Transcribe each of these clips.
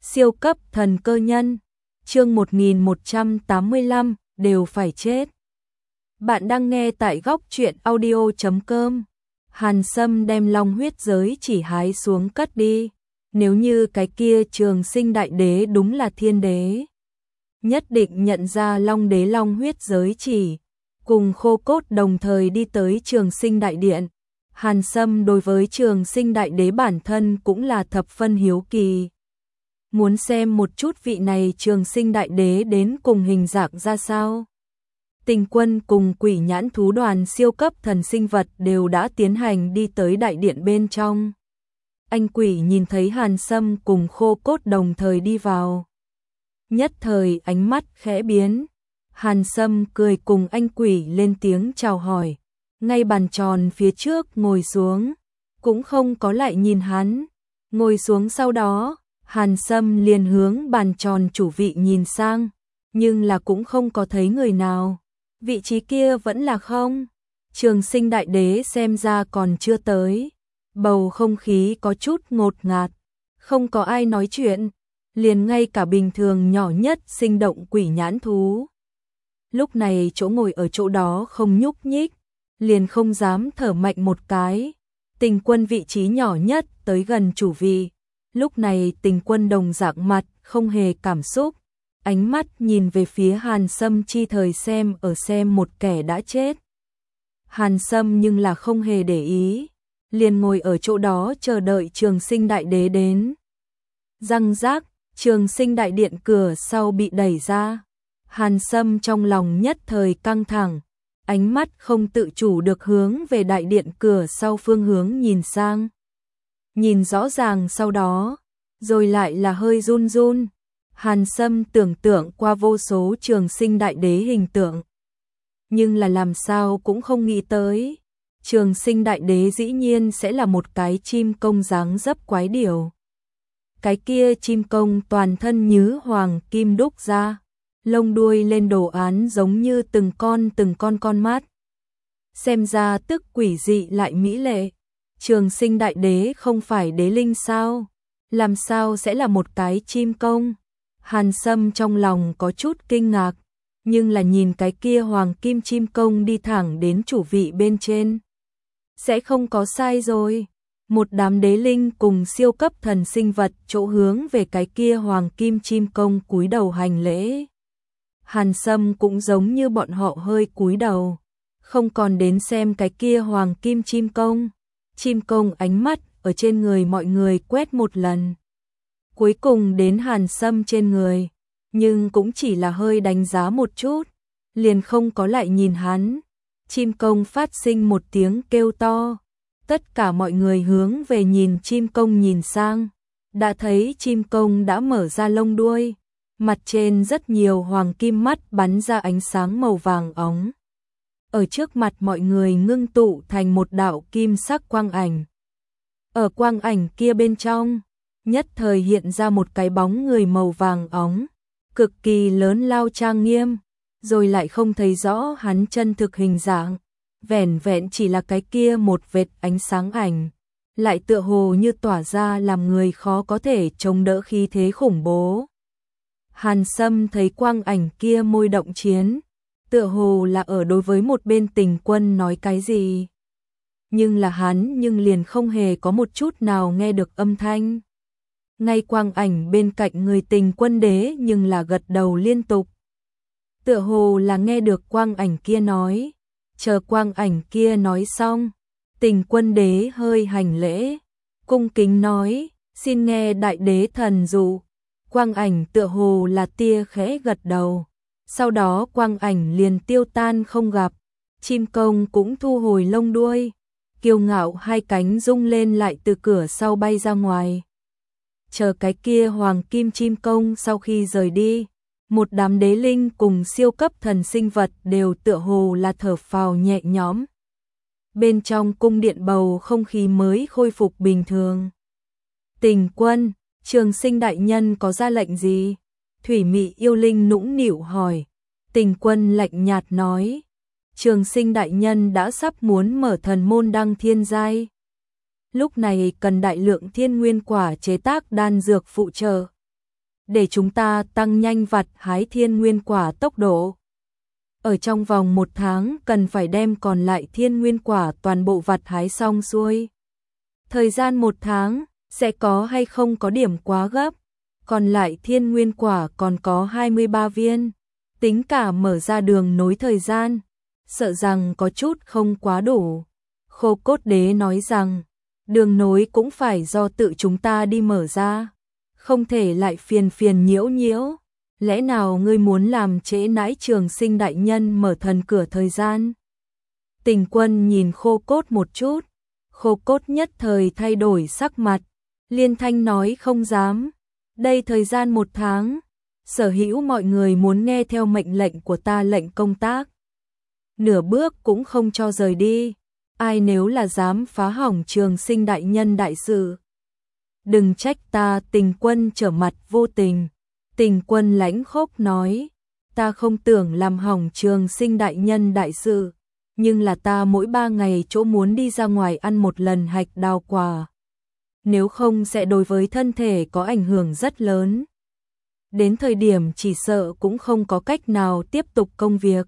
Siêu cấp thần cơ nhân, chương 1185, đều phải chết. Bạn đang nghe tại góc truyện audio.com. Hàn Sâm đem long huyết giới chỉ hái xuống cất đi. Nếu như cái kia Trường Sinh đại đế đúng là thiên đế, nhất định nhận ra long đế long huyết giới chỉ, cùng khô cốt đồng thời đi tới Trường Sinh đại điện. Hàn Sâm đối với Trường Sinh đại đế bản thân cũng là thập phân hiếu kỳ. Muốn xem một chút vị này Trường Sinh đại đế đến cùng hình dạng ra sao. Tình Quân cùng Quỷ Nhãn thú đoàn siêu cấp thần sinh vật đều đã tiến hành đi tới đại điện bên trong. Anh Quỷ nhìn thấy Hàn Sâm cùng khô cốt đồng thời đi vào, nhất thời ánh mắt khẽ biến. Hàn Sâm cười cùng anh Quỷ lên tiếng chào hỏi, ngay bàn tròn phía trước ngồi xuống, cũng không có lại nhìn hắn. Ngồi xuống sau đó, Hàn Sâm liền hướng bàn tròn chủ vị nhìn sang, nhưng là cũng không có thấy người nào. Vị trí kia vẫn là không. Trường Sinh đại đế xem ra còn chưa tới. Bầu không khí có chút ngột ngạt, không có ai nói chuyện, liền ngay cả bình thường nhỏ nhất sinh động Quỷ Nhãn thú lúc này chỗ ngồi ở chỗ đó không nhúc nhích, liền không dám thở mạnh một cái. Tình Quân vị trí nhỏ nhất tới gần chủ vị, lúc này Tình Quân đồng dạng mặt không hề cảm xúc, ánh mắt nhìn về phía Hàn Sâm chi thời xem một kẻ đã chết. Hàn Sâm nhưng là không hề để ý, liền ngồi ở chỗ đó chờ đợi Trường Sinh đại đế đến. Răng rác, Trường Sinh đại điện cửa sau bị đẩy ra. Hàn Sâm trong lòng nhất thời căng thẳng, ánh mắt không tự chủ được hướng về đại điện cửa sau phương hướng nhìn sang. Nhìn rõ ràng sau đó, rồi lại là hơi run run. Hàn Sâm tưởng tượng qua vô số Trường Sinh đại đế hình tượng, nhưng là làm sao cũng không nghĩ tới, Trường Sinh đại đế dĩ nhiên sẽ là một cái chim công dáng dấp quái điểu. Cái kia chim công toàn thân nhứ hoàng kim đúc ra, lông đuôi lên đồ án giống như từng con con mắt. Xem ra tức quỷ dị lại mỹ lệ. Trường Sinh đại đế không phải đế linh sao? Làm sao sẽ là một cái chim công? Hàn Sâm trong lòng có chút kinh ngạc, nhưng là nhìn cái kia hoàng kim chim công đi thẳng đến chủ vị bên trên, sẽ không có sai rồi. Một đám đế linh cùng siêu cấp thần sinh vật chỗ hướng về cái kia hoàng kim chim công cúi đầu hành lễ. Hàn Sâm cũng giống như bọn họ hơi cúi đầu, không còn đến xem cái kia hoàng kim chim công. Chim công ánh mắt ở trên người mọi người quét một lần, cuối cùng đến Hàn Sâm trên người, nhưng cũng chỉ là hơi đánh giá một chút, liền không có lại nhìn hắn. Chim công phát sinh một tiếng kêu to, tất cả mọi người hướng về nhìn chim công nhìn sang, đã thấy chim công đã mở ra lông đuôi, mặt trên rất nhiều hoàng kim mắt bắn ra ánh sáng màu vàng óng. Ở trước mặt mọi người ngưng tụ thành một đạo kim sắc quang ảnh. Ở quang ảnh kia bên trong, nhất thời hiện ra một cái bóng người màu vàng óng, cực kỳ lớn lao trang nghiêm, rồi lại không thấy rõ hắn chân thực hình dạng, vẻn vẹn chỉ là cái kia một vệt ánh sáng ảnh, lại tựa hồ như tỏa ra làm người khó có thể chống đỡ khí thế khủng bố. Hàn Sâm thấy quang ảnh kia môi động chiến, tựa hồ là ở đối với một bên Tình Quân nói cái gì, nhưng là hắn liền không hề có một chút nào nghe được âm thanh. Ngay quang ảnh bên cạnh người Tình Quân đế nhưng là gật đầu liên tục, tựa hồ là nghe được quang ảnh kia nói. Chờ quang ảnh kia nói xong, Tình Quân đế hơi hành lễ, cung kính nói, xin nghe đại đế thần dụ. Quang ảnh tựa hồ là tia khẽ gật đầu, sau đó quang ảnh liền tiêu tan không gặp. Chim công cũng thu hồi lông đuôi, kiêu ngạo hai cánh rung lên lại từ cửa sau bay ra ngoài. Chờ cái kia hoàng kim chim công sau khi rời đi, một đám đế linh cùng siêu cấp thần sinh vật đều tựa hồ là thở phào nhẹ nhõm. Bên trong cung điện bầu không khí mới khôi phục bình thường. Tình Quân, Trường Sinh đại nhân có ra lệnh gì? Thủy Mị yêu linh nũng nịu hỏi. Tình Quân lạnh nhạt nói, Trường Sinh đại nhân đã sắp muốn mở thần môn đăng thiên giai. Lúc này cần đại lượng thiên nguyên quả chế tác đan dược phụ trợ. để chúng ta tăng nhanh vặt hái thiên nguyên quả tốc độ. Ở trong vòng 1 tháng cần phải đem còn lại thiên nguyên quả toàn bộ vặt hái xong xuôi. Thời gian 1 tháng, sẽ có hay không có điểm quá gấp. Còn lại thiên nguyên quả còn có 23 viên. Tính cả mở ra đường nối thời gian, sợ rằng có chút không quá đủ. Khô Cốt Đế nói rằng, đường nối cũng phải do tự chúng ta đi mở ra. Không thể lại phiền nhiễu nhiễu. Lẽ nào ngươi muốn làm trễ nãi Trường Sinh đại nhân mở thần cửa thời gian? Tình Quân nhìn Khô Cốt một chút. Khô Cốt nhất thời thay đổi sắc mặt. Liên thanh nói không dám. Đây thời gian 1 tháng. Sở hữu mọi người muốn nghe theo mệnh lệnh của ta lệnh công tác. Nửa bước cũng không cho rời đi. Ai nếu là dám phá hỏng Trường Sinh đại nhân đại sự. Đừng trách ta. Tình Quân trở mặt vô tình. Tình Quân lãnh khốc nói. Ta không tưởng làm hỏng Trường Sinh đại nhân đại sự. Nhưng là ta mỗi 3 ngày chỗ muốn đi ra ngoài ăn một lần hạch đào quả. Nếu không sẽ đối với thân thể có ảnh hưởng rất lớn. Đến thời điểm chỉ sợ cũng không có cách nào tiếp tục công việc.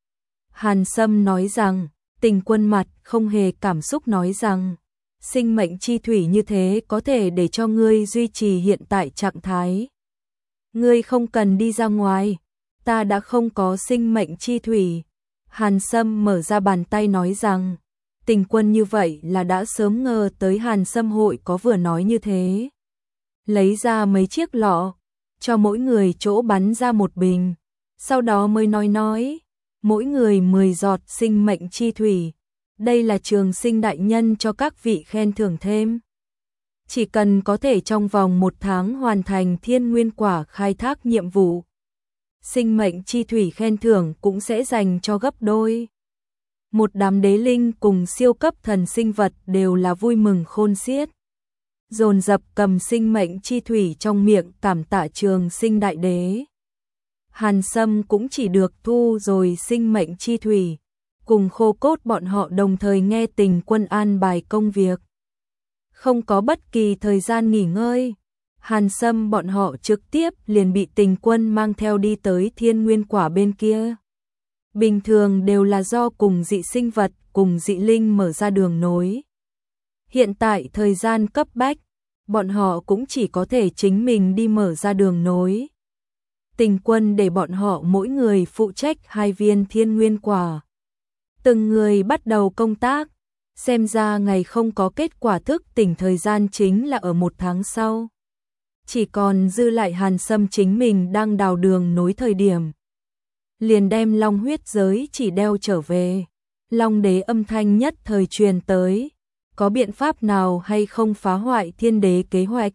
Hàn Sâm nói rằng, Tình Quân mặt không hề cảm xúc nói rằng, sinh mệnh chi thủy như thế có thể để cho ngươi duy trì hiện tại trạng thái. Ngươi không cần đi ra ngoài, ta đã không có sinh mệnh chi thủy. Hàn Sâm mở ra bàn tay nói rằng, Tình Quân như vậy là đã sớm ngờ tới Hàn Sâm hội có vừa nói như thế. Lấy ra mấy chiếc lọ, cho mỗi người chỗ bắn ra một bình, sau đó mới nói, mỗi người 10 giọt sinh mệnh chi thủy. Đây là Trường Sinh đại nhân cho các vị khen thưởng thêm. Chỉ cần có thể trong vòng 1 tháng hoàn thành thiên nguyên quả khai thác nhiệm vụ, sinh mệnh chi thủy khen thưởng cũng sẽ dành cho gấp đôi. Một đám đế linh cùng siêu cấp thần sinh vật đều là vui mừng khôn xiết. Dồn dập cầm sinh mệnh chi thủy trong miệng cảm tạ Trường Sinh đại đế. Hàn Sâm cũng chỉ được thu rồi sinh mệnh chi thủy, cùng Khô Cốt bọn họ đồng thời nghe Tình Quân an bài công việc. Không có bất kỳ thời gian nghỉ ngơi, Hàn Sâm bọn họ trực tiếp liền bị Tình Quân mang theo đi tới thiên nguyên quả bên kia. Bình thường đều là do cùng dị sinh vật, cùng dị linh mở ra đường nối. Hiện tại thời gian cấp bách, bọn họ cũng chỉ có thể chính mình đi mở ra đường nối. Tình Quân để bọn họ mỗi người phụ trách 2 viên thiên nguyên quả. Từng người bắt đầu công tác, xem ra ngày không có kết quả thức tỉnh thời gian chính là ở 1 tháng sau. Chỉ còn dư lại Hàn Sâm chính mình đang đào đường nối thời điểm. Liền đem long huyết giới chỉ đeo trở về. Long đế âm thanh nhất thời truyền tới. Có biện pháp nào hay không phá hoại thiên đế kế hoạch?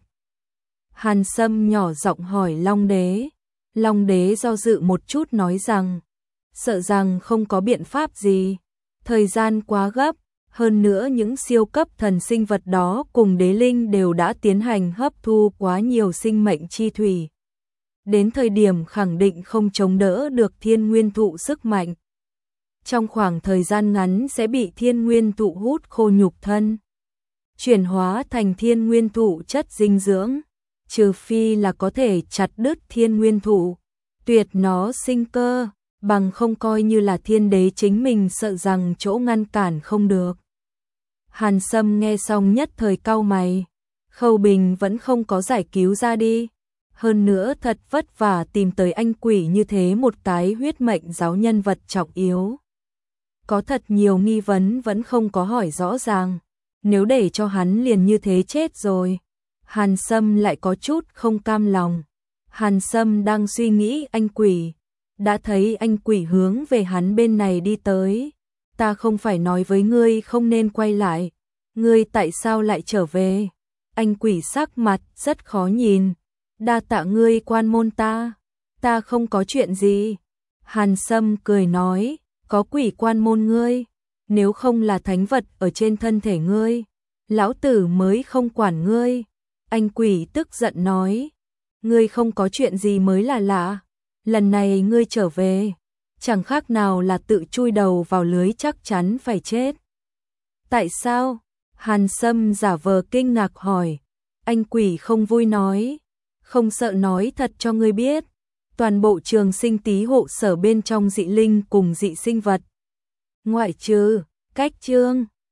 Hàn Sâm nhỏ giọng hỏi long đế. Long đế do dự một chút nói rằng, sợ rằng không có biện pháp gì. Thời gian quá gấp, hơn nữa những siêu cấp thần sinh vật đó cùng đế linh đều đã tiến hành hấp thu quá nhiều sinh mệnh chi thủy. Đến thời điểm khẳng định không chống đỡ được thiên nguyên thụ sức mạnh. Trong khoảng thời gian ngắn sẽ bị thiên nguyên thụ hút khô nhục thân, chuyển hóa thành thiên nguyên thụ chất dinh dưỡng, trừ phi là có thể chặt đứt thiên nguyên thụ, tuyệt nó sinh cơ, bằng không coi như là thiên đế chính mình sợ rằng chỗ ngăn cản không được. Hàn Sâm nghe xong nhất thời cau mày, Khâu Bình vẫn không có giải cứu ra đi. Hơn nữa thật vất vả tìm tới anh quỷ như thế một cái huyết mệnh giáo nhân vật trọng yếu. Có thật nhiều nghi vấn vẫn không có hỏi rõ ràng, nếu để cho hắn liền như thế chết rồi. Hàn Sâm lại có chút không cam lòng. Hàn Sâm đang suy nghĩ anh quỷ, đã thấy anh quỷ hướng về hắn bên này đi tới. Ta không phải nói với ngươi không nên quay lại, ngươi tại sao lại trở về? Anh quỷ sắc mặt rất khó nhìn. Đa tạ ngươi quan môn ta không có chuyện gì. Hàn Sâm cười nói, có quỷ quan môn ngươi, nếu không là thánh vật ở trên thân thể ngươi, lão tử mới không quản ngươi. Anh quỷ tức giận nói, ngươi không có chuyện gì mới là lạ, lần này ngươi trở về, chẳng khác nào là tự chui đầu vào lưới chắc chắn phải chết. Tại sao? Hàn Sâm giả vờ kinh ngạc hỏi. Anh quỷ không vui nói, Không sợ nói thật cho ngươi biết, toàn bộ trường sinh tí hộ sở bên trong dị linh cùng dị sinh vật. Ngoại trừ, cách Trương